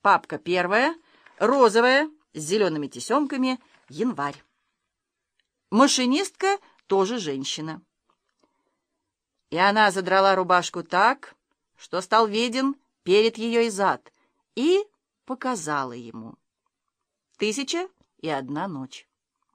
Папка первая, розовая, с зелеными тесемками, январь. Машинистка тоже женщина. И она задрала рубашку так, что стал виден перед ее и зад, и показала ему. 1001 ночь.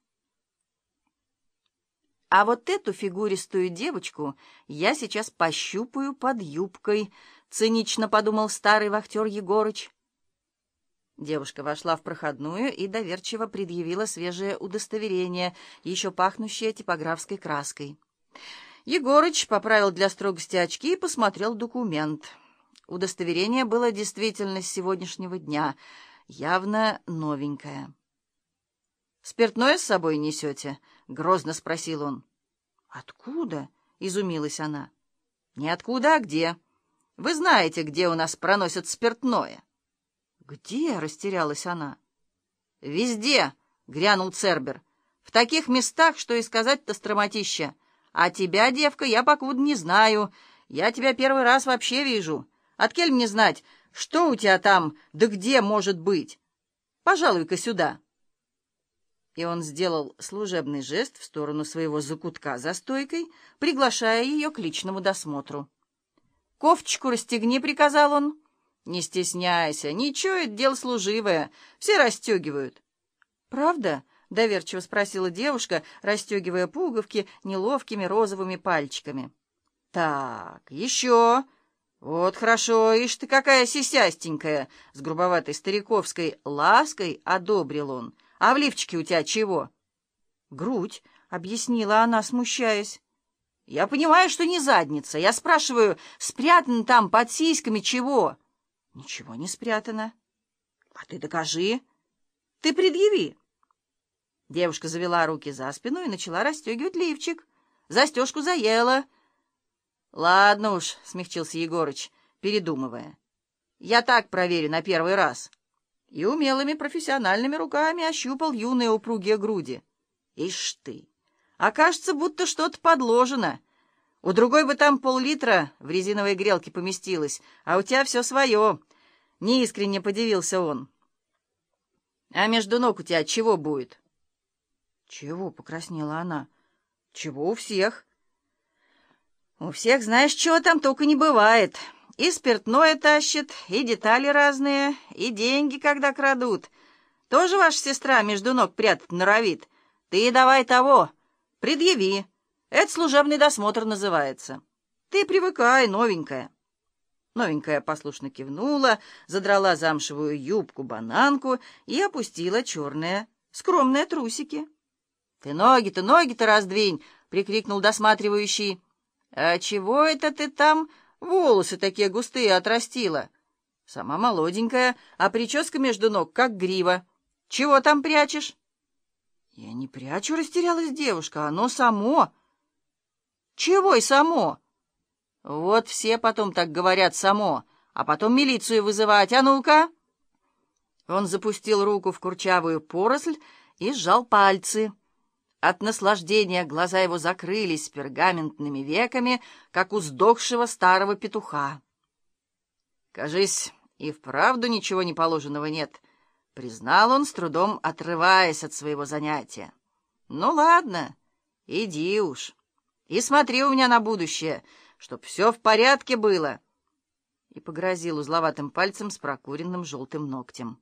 А вот эту фигуристую девочку я сейчас пощупаю под юбкой, цинично подумал старый вахтер Егорыч. Девушка вошла в проходную и доверчиво предъявила свежее удостоверение, еще пахнущее типографской краской. Егорыч поправил для строгости очки и посмотрел документ. Удостоверение было действительно с сегодняшнего дня, явно новенькое. «Спиртное с собой несете?» — грозно спросил он. «Откуда?» — изумилась она. «Не откуда, а где. Вы знаете, где у нас проносят спиртное?» «Где?» — растерялась она. «Везде!» — грянул Цербер. «В таких местах, что и сказать-то стромотища. А тебя, девка, я покуда не знаю. Я тебя первый раз вообще вижу. Откель мне знать, что у тебя там, да где может быть? Пожалуй-ка сюда». И он сделал служебный жест в сторону своего закутка за стойкой, приглашая ее к личному досмотру. «Кофточку расстегни», — приказал он. «Не стесняйся, ничего, это дело служивое, все расстегивают». «Правда?» — доверчиво спросила девушка, расстегивая пуговки неловкими розовыми пальчиками. «Так, еще. Вот хорошо, ишь ты какая сисястенькая!» С грубоватой стариковской лаской одобрил он. «А в лифчике у тебя чего?» «Грудь», — объяснила она, смущаясь. «Я понимаю, что не задница. Я спрашиваю, спрятано там под сиськами чего?» «Ничего не спрятано». «А ты докажи. Ты предъяви». Девушка завела руки за спину и начала расстегивать лифчик. Застежку заела. «Ладно уж», — смягчился Егорыч, передумывая. «Я так проверю на первый раз». И умелыми профессиональными руками ощупал юные упругие груди. «Ишь ты! А кажется, будто что-то подложено. У другой бы там пол-литра в резиновой грелке поместилось, а у тебя все свое». Неискренне подивился он. «А между ног у тебя чего будет?» «Чего?» — покраснела она. «Чего у всех?» «У всех, знаешь, чего там только не бывает. И спиртное тащит, и детали разные, и деньги, когда крадут. Тоже ваша сестра между ног прятать норовит. Ты давай того, предъяви. Это служебный досмотр называется. Ты привыкай, новенькая». Новенькая послушно кивнула, задрала замшевую юбку-бананку и опустила черные скромные трусики. «Ты ноги-то раздвинь!» — прикрикнул досматривающий. «А чего это ты там волосы такие густые отрастила? Сама молоденькая, а прическа между ног как грива. Чего там прячешь?» «Я не прячу», — растерялась девушка. «Оно само». «Чего и само?» «Вот все потом так говорят само, а потом милицию вызывать. А ну-ка!» Он запустил руку в курчавую поросль и сжал пальцы. От наслаждения глаза его закрылись пергаментными веками, как у сдохшего старого петуха. «Кажись, и вправду ничего неположенного нет», — признал он, с трудом отрываясь от своего занятия. «Ну ладно, иди уж, и смотри у меня на будущее, чтоб все в порядке было», и погрозил узловатым пальцем с прокуренным желтым ногтем.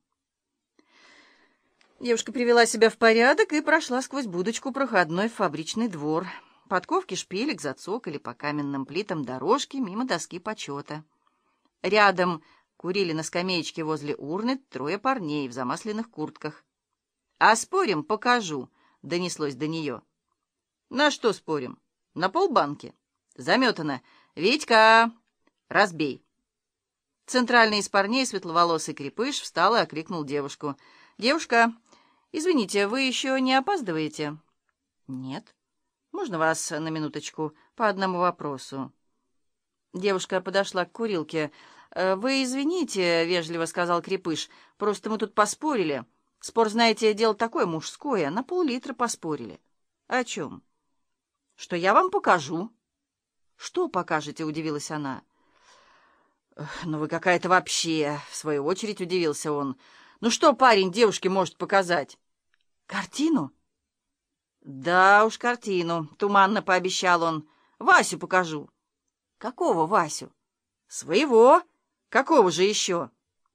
Девушка привела себя в порядок и прошла сквозь будочку проходной в фабричный двор. Подковки шпилек зацокали по каменным плитам дорожки мимо доски почета. Рядом курили на скамеечке возле урны трое парней в замасленных куртках. «А спорим, покажу», — донеслось до нее. «На что спорим? На полбанки. Заметано. Витька, разбей». Центральный из парней, светловолосый крепыш, встал и окликнул девушку. «Девушка, извините, вы еще не опаздываете?» «Нет. Можно вас на минуточку по одному вопросу?» Девушка подошла к курилке. «Вы извините», — вежливо сказал крепыш, — «просто мы тут поспорили. Спор, знаете, дело такое мужское, на пол-литра поспорили». «О чем?» «Что я вам покажу». «Что покажете?» — удивилась она. «Ну вы какая-то вообще!» — в свою очередь удивился он. «Ну что парень девушке может показать?» «Картину?» «Да уж, картину», — туманно пообещал он. «Васю покажу». «Какого Васю?» «Своего. Какого же еще?»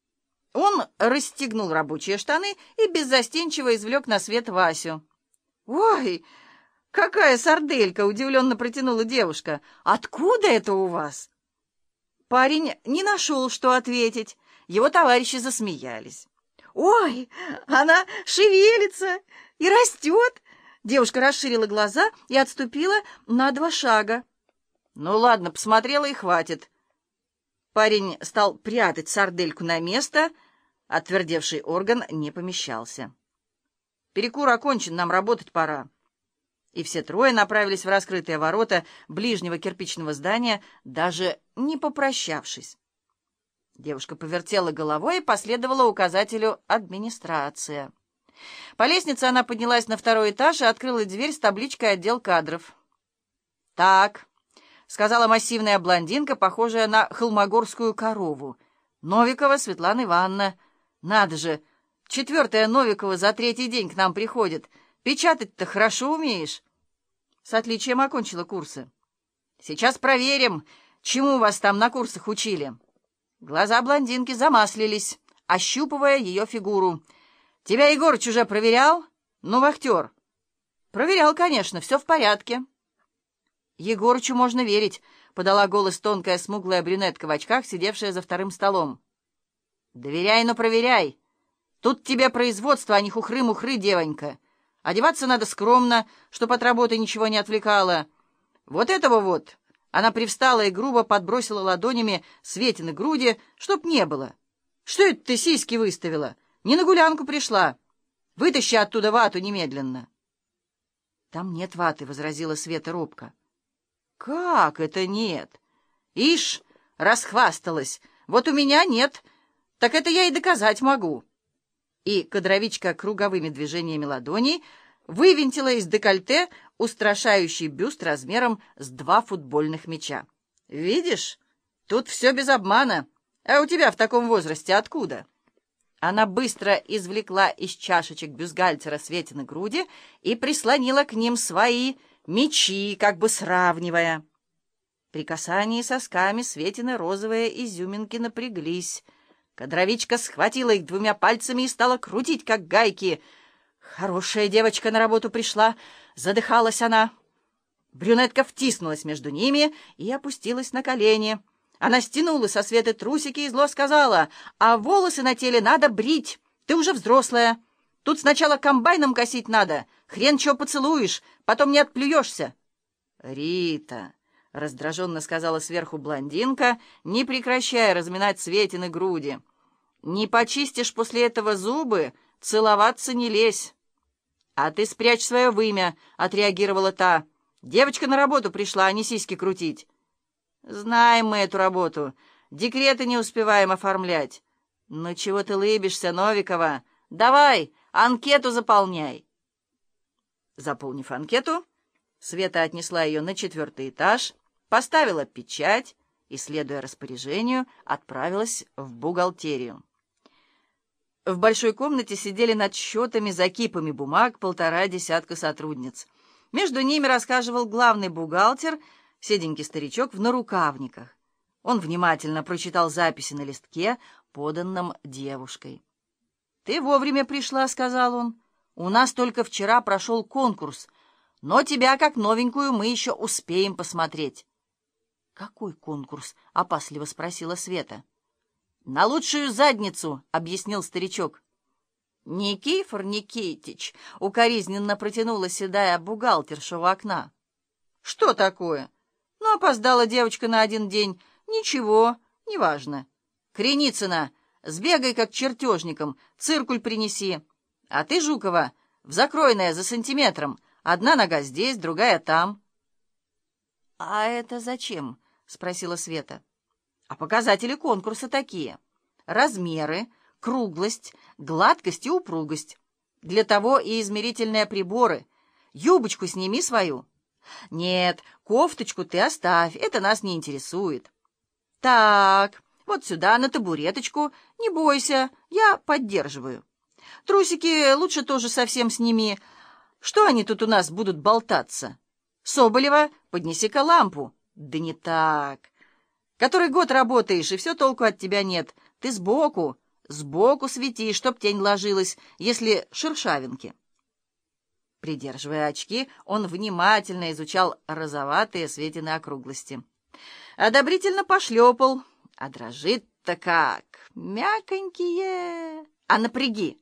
Он расстегнул рабочие штаны и беззастенчиво извлек на свет Васю. «Ой, какая сарделька!» — удивленно протянула девушка. «Откуда это у вас?» Парень не нашел, что ответить. Его товарищи засмеялись. «Ой, она шевелится и растет!» Девушка расширила глаза и отступила на 2 шага. «Ну ладно, посмотрела и хватит». Парень стал прятать сардельку на место, отвердевший орган не помещался. «Перекур окончен, нам работать пора». И все трое направились в раскрытые ворота ближнего кирпичного здания, даже не попрощавшись. Девушка повертела головой и последовала указателю «Администрация». По лестнице она поднялась на 2-й этаж и открыла дверь с табличкой «Отдел кадров». «Так», — сказала массивная блондинка, похожая на холмогорскую корову. «Новикова Светлана Ивановна. Надо же, 4-я Новикова за 3-й день к нам приходит. Печатать-то хорошо умеешь?» «С отличием окончила курсы». «Сейчас проверим, чему вас там на курсах учили». Глаза блондинки замаслились, ощупывая ее фигуру. «Тебя Егорыч уже проверял? Ну, вахтер». «Проверял, конечно, все в порядке». «Егорычу можно верить», — подала голос тонкая смуглая брюнетка в очках, сидевшая за 2-м столом. «Доверяй, но проверяй. Тут тебе производство, а не хухры-мухры, девонька. Одеваться надо скромно, чтоб от работы ничего не отвлекало. Вот этого вот». Она привстала и грубо подбросила ладонями Светины груди, чтоб не было. «Что это ты сиськи выставила? Не на гулянку пришла. Вытащи оттуда вату немедленно». «Там нет ваты», — возразила Света робко. «Как это нет? Ишь, расхвасталась. Вот у меня нет. Так это я и доказать могу». И кадровичка круговыми движениями ладоней вывинтила из декольте устрашающий бюст размером с 2 футбольных мяча. «Видишь, тут все без обмана. А у тебя в таком возрасте откуда?» Она быстро извлекла из чашечек бюстгальтера Светины груди и прислонила к ним свои мячи, как бы сравнивая. При касании сосками Светины розовые изюминки напряглись. Кадровичка схватила их 2 пальцами и стала крутить, как гайки. «Хорошая девочка на работу пришла», — задыхалась она. Брюнетка втиснулась между ними и опустилась на колени. Она стянула со Светы трусики и зло сказала: «А волосы на теле надо брить. Ты уже взрослая. Тут сначала комбайном косить надо. Хрен чего поцелуешь, потом не отплюешься». «Рита», — раздраженно сказала сверху блондинка, не прекращая разминать Светины груди, «не почистишь после этого зубы, целоваться не лезь». «А ты спрячь свое вымя», — отреагировала та. «Девочка на работу пришла, а не сиськи крутить». «Знаем мы эту работу. Декреты не успеваем оформлять». «Ну чего ты лыбишься, Новикова? Давай, анкету заполняй». Заполнив анкету, Света отнесла ее на 4-й этаж, поставила печать и, следуя распоряжению, отправилась в бухгалтерию. В большой комнате сидели над счетами за кипами бумаг 1,5 десятка сотрудниц. Между ними расхаживал главный бухгалтер, седенький старичок в нарукавниках. Он внимательно прочитал записи на листке, поданном девушкой. «Ты вовремя пришла», — сказал он. «У нас только вчера прошел конкурс, но тебя, как новенькую, мы еще успеем посмотреть». «Какой конкурс?» — опасливо спросила Света. «На лучшую задницу», — объяснил старичок. «Никифор Никитич», — укоризненно протянула седая бухгалтерша у окна. «Что такое? Ну, опоздала девочка на 1 день. Ничего, неважно. Креницына, сбегай как чертежником, циркуль принеси. А ты, Жукова, в закройное за сантиметром. 1 нога здесь, другая там». «А это зачем?» — спросила Света. «А показатели конкурса такие: размеры, круглость, гладкость и упругость. Для того и измерительные приборы. Юбочку сними свою». «Нет, кофточку ты оставь, это нас не интересует». «Так, Вот сюда, на табуреточку. Не бойся, я поддерживаю. Трусики лучше тоже совсем сними. Что они тут у нас будут болтаться? Соболева, поднеси-ка лампу. Да не так. Который год работаешь, и все толку от тебя нет. Ты сбоку свети, чтоб тень ложилась, если шершавинки. Придерживая очки, он внимательно изучал розоватые Светины округлости. Одобрительно пошлепал. А дрожит-то как! Мяконькие! А напряги!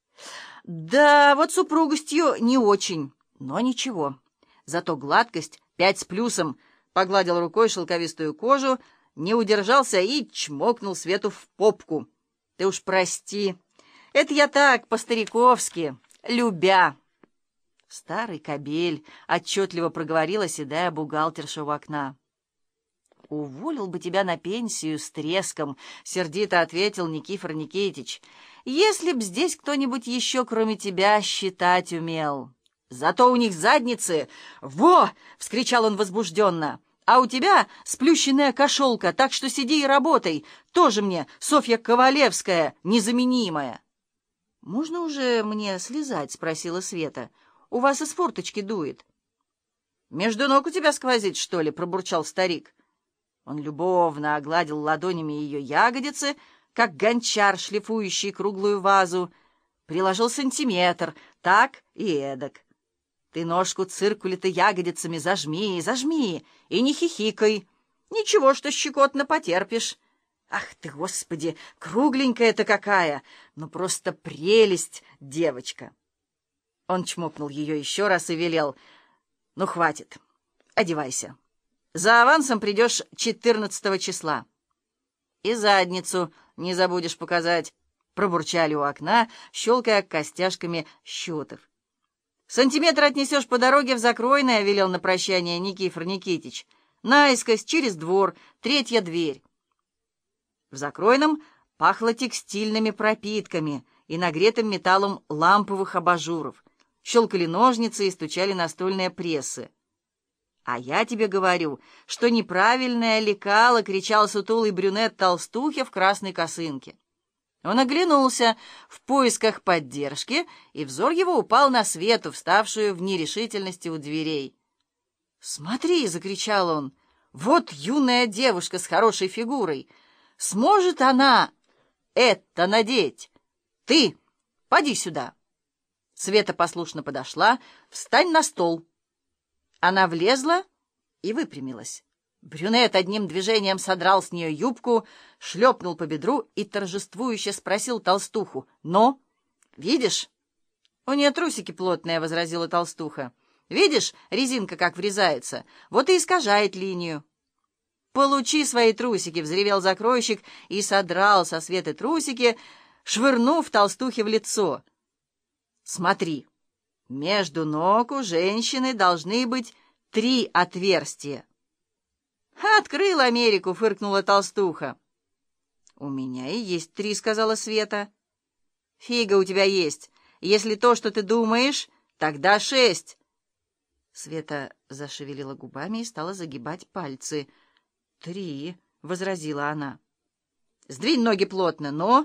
Да, вот с упругостью не очень, но ничего. Зато гладкость 5 с плюсом. Погладил рукой шелковистую кожу, не удержался и чмокнул Свету в попку. Ты уж прости, это я так, по-стариковски, любя. Старый кобель, отчетливо проговорила седая бухгалтерша у окна. «Уволил бы тебя на пенсию с треском», — сердито ответил Никифор Никитич, «если б здесь кто-нибудь еще, кроме тебя, считать умел. Зато у них задницы...» «Во!» — вскричал он возбужденно. «А у тебя сплющенная кошелка, так что сиди и работай. Тоже мне Софья Ковалевская, незаменимая». «Можно уже мне слезать?» — спросила Света. «У вас из форточки дует». «Между ног у тебя сквозит, что ли?» — пробурчал старик. Он любовно огладил ладонями ее ягодицы, как гончар, шлифующий круглую вазу. Приложил сантиметр, так и эдак. «Ты ножку циркули-то ягодицами зажми, зажми, и не хихикай. Ничего, что щекотно потерпишь. Ах ты, Господи, кругленькая-то какая! Ну просто прелесть, девочка!» Он чмокнул ее еще раз и велел: «Ну, хватит, одевайся. За авансом придешь 14 числа. И задницу не забудешь показать», — пробурчали у окна, щелкая костяшками счетов. «Сантиметр отнесешь по дороге в Закройное», — велел на прощание Никифор Никитич. «Наискось, через двор, 3-я дверь». В Закройном пахло текстильными пропитками и нагретым металлом ламповых абажуров. Щелкали ножницы и стучали настольные прессы. «А я тебе говорю, что неправильное лекало!» — кричал сутулый брюнет толстухе в красной косынке. Он оглянулся в поисках поддержки, и взор его упал на Свету, вставшую в нерешительности у дверей. «Смотри!» — закричал он. «Вот юная девушка с хорошей фигурой! Сможет она это надеть? Ты, поди сюда!» Света послушно подошла. «Встань на стол!» Она влезла и выпрямилась. Брюнет одним движением содрал с нее юбку, шлепнул по бедру и торжествующе спросил толстуху: «Но? Видишь?» «У нее трусики плотные», — возразила толстуха. «Видишь, резинка как врезается? Вот и искажает линию». «Получи свои трусики!» — взревел закройщик и содрал со Светы трусики, швырнув толстухе в лицо. «Смотри, между ног у женщины должны быть 3 отверстия». «Открыл Америку!» — фыркнула толстуха. «У меня и есть 3», — сказала Света. «Фига у тебя есть. Если то, что ты думаешь, тогда 6». Света зашевелила губами и стала загибать пальцы. 3, — возразила она. «Сдвинь ноги плотно, но...»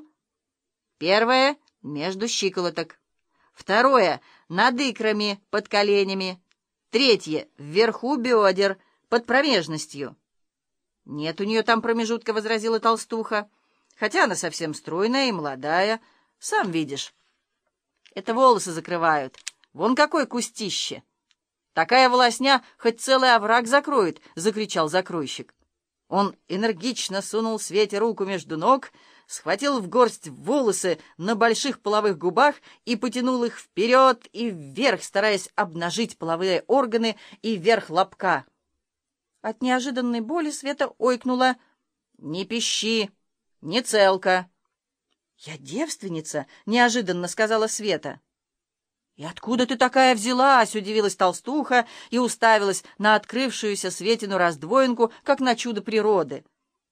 «Первое — между щиколоток. Второе — над икрами, под коленями. Третье — вверху бедер, под промежностью». «Нет у нее там промежутка», — возразила толстуха, «хотя она совсем стройная и молодая, сам видишь. Это волосы закрывают. Вон какое кустище! Такая волосня хоть целый овраг закроет», — закричал закройщик. Он энергично сунул Свете руку между ног, схватил в горсть волосы на больших половых губах и потянул их вперед и вверх, стараясь обнажить половые органы и верх лобка. От неожиданной боли Света ойкнула. «Не пищи, не целка». «Я девственница», — неожиданно сказала Света. «И откуда ты такая взялась?» — удивилась толстуха и уставилась на открывшуюся Светину раздвоинку, как на чудо природы.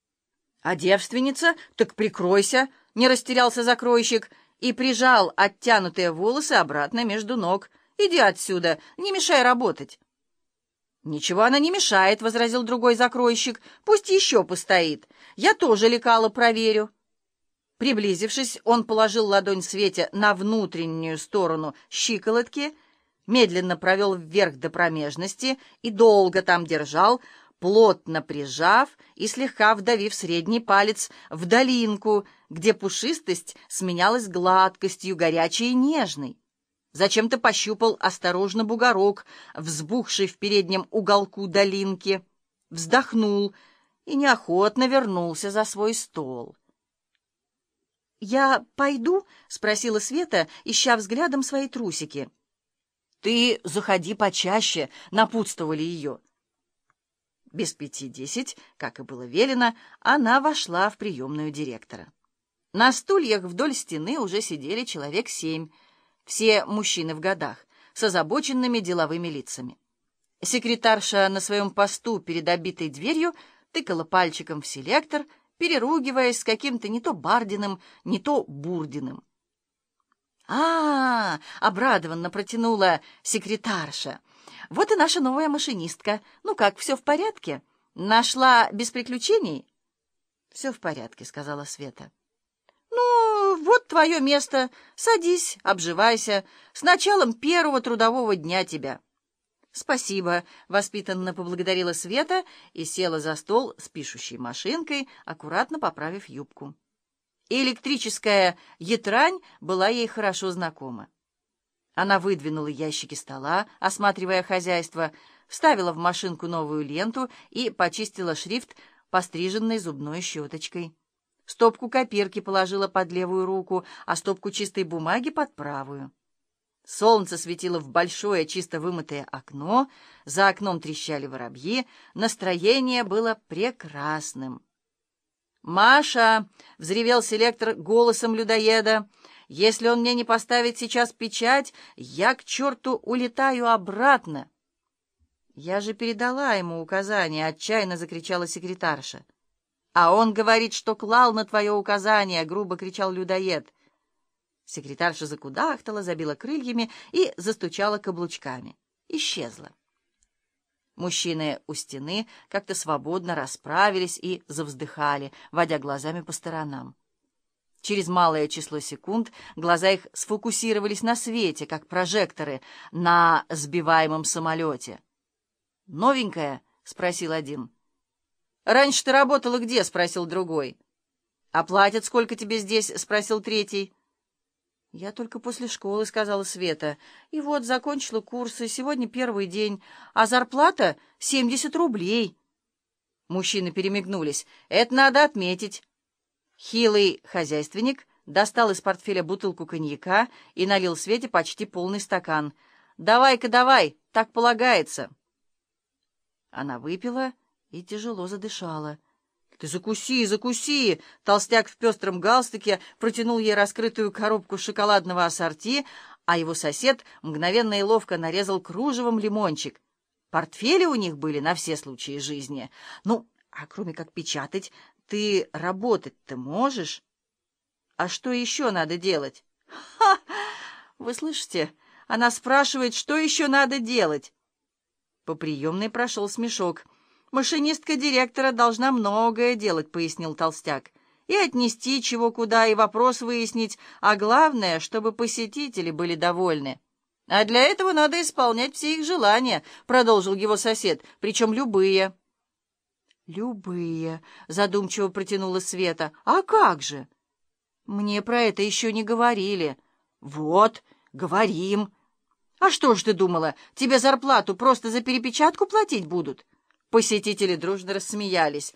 «А девственница? Так прикройся!» — не растерялся закройщик и прижал оттянутые волосы обратно между ног. «Иди отсюда, не мешай работать». «Ничего она не мешает», — возразил другой закройщик. «Пусть еще постоит. Я тоже лекало проверю». Приблизившись, он положил ладонь Свете на внутреннюю сторону щиколотки, медленно провел вверх до промежности и долго там держал, плотно прижав и слегка вдавив средний палец в долинку, где пушистость сменялась гладкостью, горячей и нежной. Зачем-то пощупал осторожно бугорок, взбухший в переднем уголку долинки, вздохнул и неохотно вернулся за свой стол. «Я пойду?» — спросила Света, ища взглядом свои трусики. «Ты заходи почаще», — напутствовали ее. Без 5:10, как и было велено, она вошла в приемную директора. На стульях вдоль стены уже сидели человек 7, все мужчины в годах, с озабоченными деловыми лицами. Секретарша на своем посту перед обитой дверью тыкала пальчиком в селектор, переругиваясь с каким-то не то Бардиным, не то Бурдиным. Обрадованно протянула секретарша. «Вот и наша новая машинистка. Ну как, все в порядке? Нашла без приключений?» «Все в порядке», — сказала Света. «Ну, вот твое место. Садись, обживайся. С началом первого трудового дня тебя». «Спасибо», — воспитанно поблагодарила Света и села за стол с пишущей машинкой, аккуратно поправив юбку. Электрическая ятрань была ей хорошо знакома. Она выдвинула ящики стола, осматривая хозяйство, вставила в машинку новую ленту и почистила шрифт постриженной зубной щеточкой. Стопку копирки положила под левую руку, а стопку чистой бумаги под правую. Солнце светило в большое чисто вымытое окно, за окном трещали воробьи, настроение было прекрасным. «Маша!» — взревел селектор голосом людоеда. «Если он мне не поставит сейчас печать, я к черту улетаю обратно!» «Я же передала ему указание!» — отчаянно закричала секретарша. «А он говорит, что клал на твое указание!» — грубо кричал людоед. Секретарша закудахтала, забила крыльями и застучала каблучками. Исчезла. Мужчины у стены как-то свободно расправились и завздыхали, водя глазами по сторонам. Через малое число секунд глаза их сфокусировались на свете, как прожекторы на сбиваемом самолете. «Новенькая?» — спросил один. «Раньше ты работала где?» — спросил другой. «А платят сколько тебе здесь?» — спросил третий. «Я только после школы», — сказала Света. «И вот закончила курсы, сегодня первый день, а зарплата — 70 рублей». Мужчины перемигнулись. «Это надо отметить». Хилый хозяйственник достал из портфеля бутылку коньяка и налил Свете почти полный стакан. «Давай-ка, давай, так полагается». Она выпила и тяжело задышала. «Ты закуси, закуси!» Толстяк в пестром галстуке протянул ей раскрытую коробку шоколадного ассорти, а его сосед мгновенно и ловко нарезал кружевом лимончик. Портфели у них были на все случаи жизни. «Ну, а кроме как печатать, ты работать-то можешь? А что еще надо делать?» «Ха! Вы слышите? Она спрашивает, что еще надо делать?» По приемной прошел смешок. «Машинистка директора должна многое делать», — пояснил толстяк. «И отнести чего куда, и вопрос выяснить, а главное, чтобы посетители были довольны. А для этого надо исполнять все их желания», — продолжил его сосед, — «причем любые». «Любые», — задумчиво протянула Света. «А как же?» «Мне про это еще не говорили». «Вот, говорим». «А что ж ты думала, тебе зарплату просто за перепечатку платить будут?» Посетители дружно рассмеялись.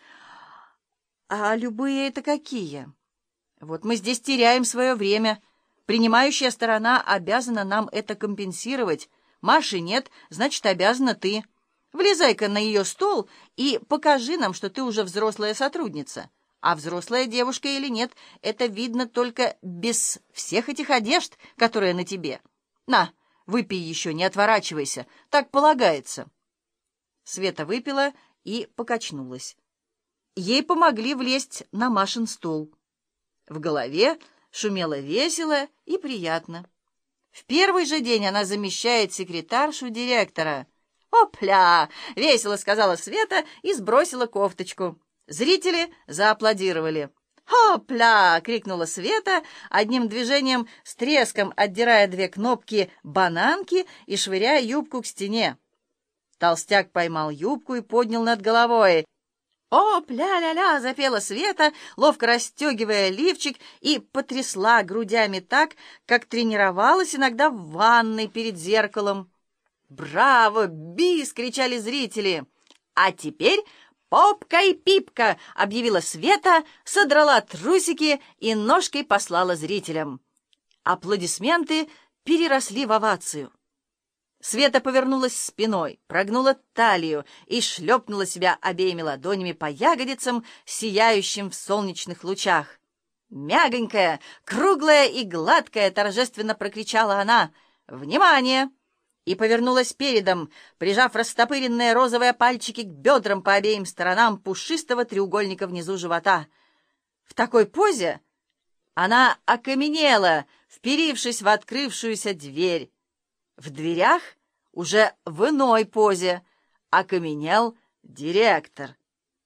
«А любые это какие?» «Вот мы здесь теряем свое время. Принимающая сторона обязана нам это компенсировать. Маши нет, значит, обязана ты. Влезай-ка на ее стол и покажи нам, что ты уже взрослая сотрудница. А взрослая девушка или нет, это видно только без всех этих одежд, которые на тебе. На, выпей еще, не отворачивайся, так полагается». Света выпила и покачнулась. Ей помогли влезть на Машин стол. В голове шумело весело и приятно. В первый же день она замещает секретаршу директора. «Опля!» — весело сказала Света и сбросила кофточку. Зрители зааплодировали. «Опля!» — крикнула Света, одним движением с треском отдирая 2 кнопки бананки и швыряя юбку к стене. Толстяк поймал юбку и поднял над головой. «Опля-ля-ля!» — запела Света, ловко расстегивая лифчик, и потрясла грудями так, как тренировалась иногда в ванной перед зеркалом. «Браво! Бис!» — кричали зрители. «А теперь попка и пипка!» — объявила Света, содрала трусики и ножкой послала зрителям. Аплодисменты переросли в овацию. Света повернулась спиной, прогнула талию и шлепнула себя обеими ладонями по ягодицам, сияющим в солнечных лучах. «Мягонькая, круглая и гладкая!» — торжественно прокричала она. «Внимание!» И повернулась передом, прижав растопыренные розовые пальчики к бедрам по обеим сторонам пушистого треугольника внизу живота. В такой позе она окаменела, вперившись в открывшуюся дверь. В дверях, уже в иной позе, окаменел директор.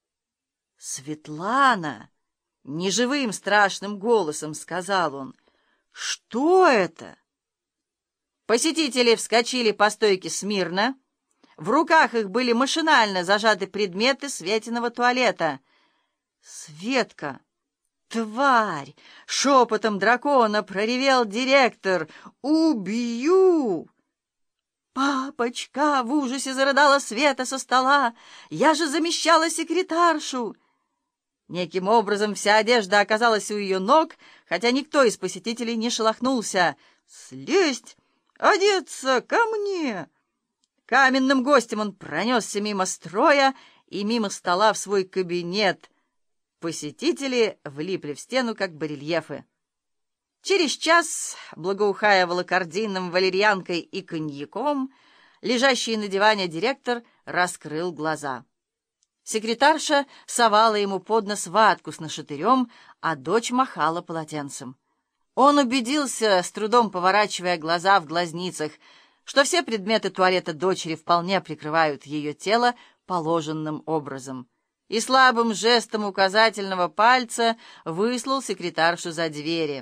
«Светлана!» — неживым страшным голосом сказал он. «Что это?» Посетители вскочили по стойке смирно. В руках их были машинально зажаты предметы Светиного туалета. «Светка! Тварь!» — шепотом дракона проревел директор. «Убью!» «Папочка!» — в ужасе зарыдала Света со стола. «Я же замещала секретаршу!» Неким образом вся одежда оказалась у ее ног, хотя никто из посетителей не шелохнулся. «Слезть! Одеться! Ко мне!» Каменным гостем он пронесся мимо строя и мимо стола в свой кабинет. Посетители влипли в стену, как барельефы. Через час, благоухая волокордином, валерьянкой и коньяком, лежащий на диване директор раскрыл глаза. Секретарша совала ему под нос ватку с нашатырем, а дочь махала полотенцем. Он убедился, с трудом поворачивая глаза в глазницах, что все предметы туалета дочери вполне прикрывают ее тело положенным образом, и слабым жестом указательного пальца выслал секретаршу за двери.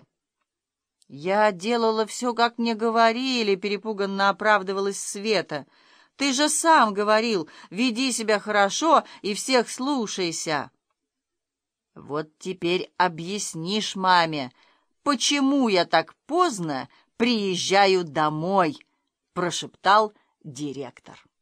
«Я делала все, как мне говорили», — перепуганно оправдывалась Света. «Ты же сам говорил, веди себя хорошо и всех слушайся». «Вот теперь объяснишь маме, почему я так поздно приезжаю домой», — прошептал директор.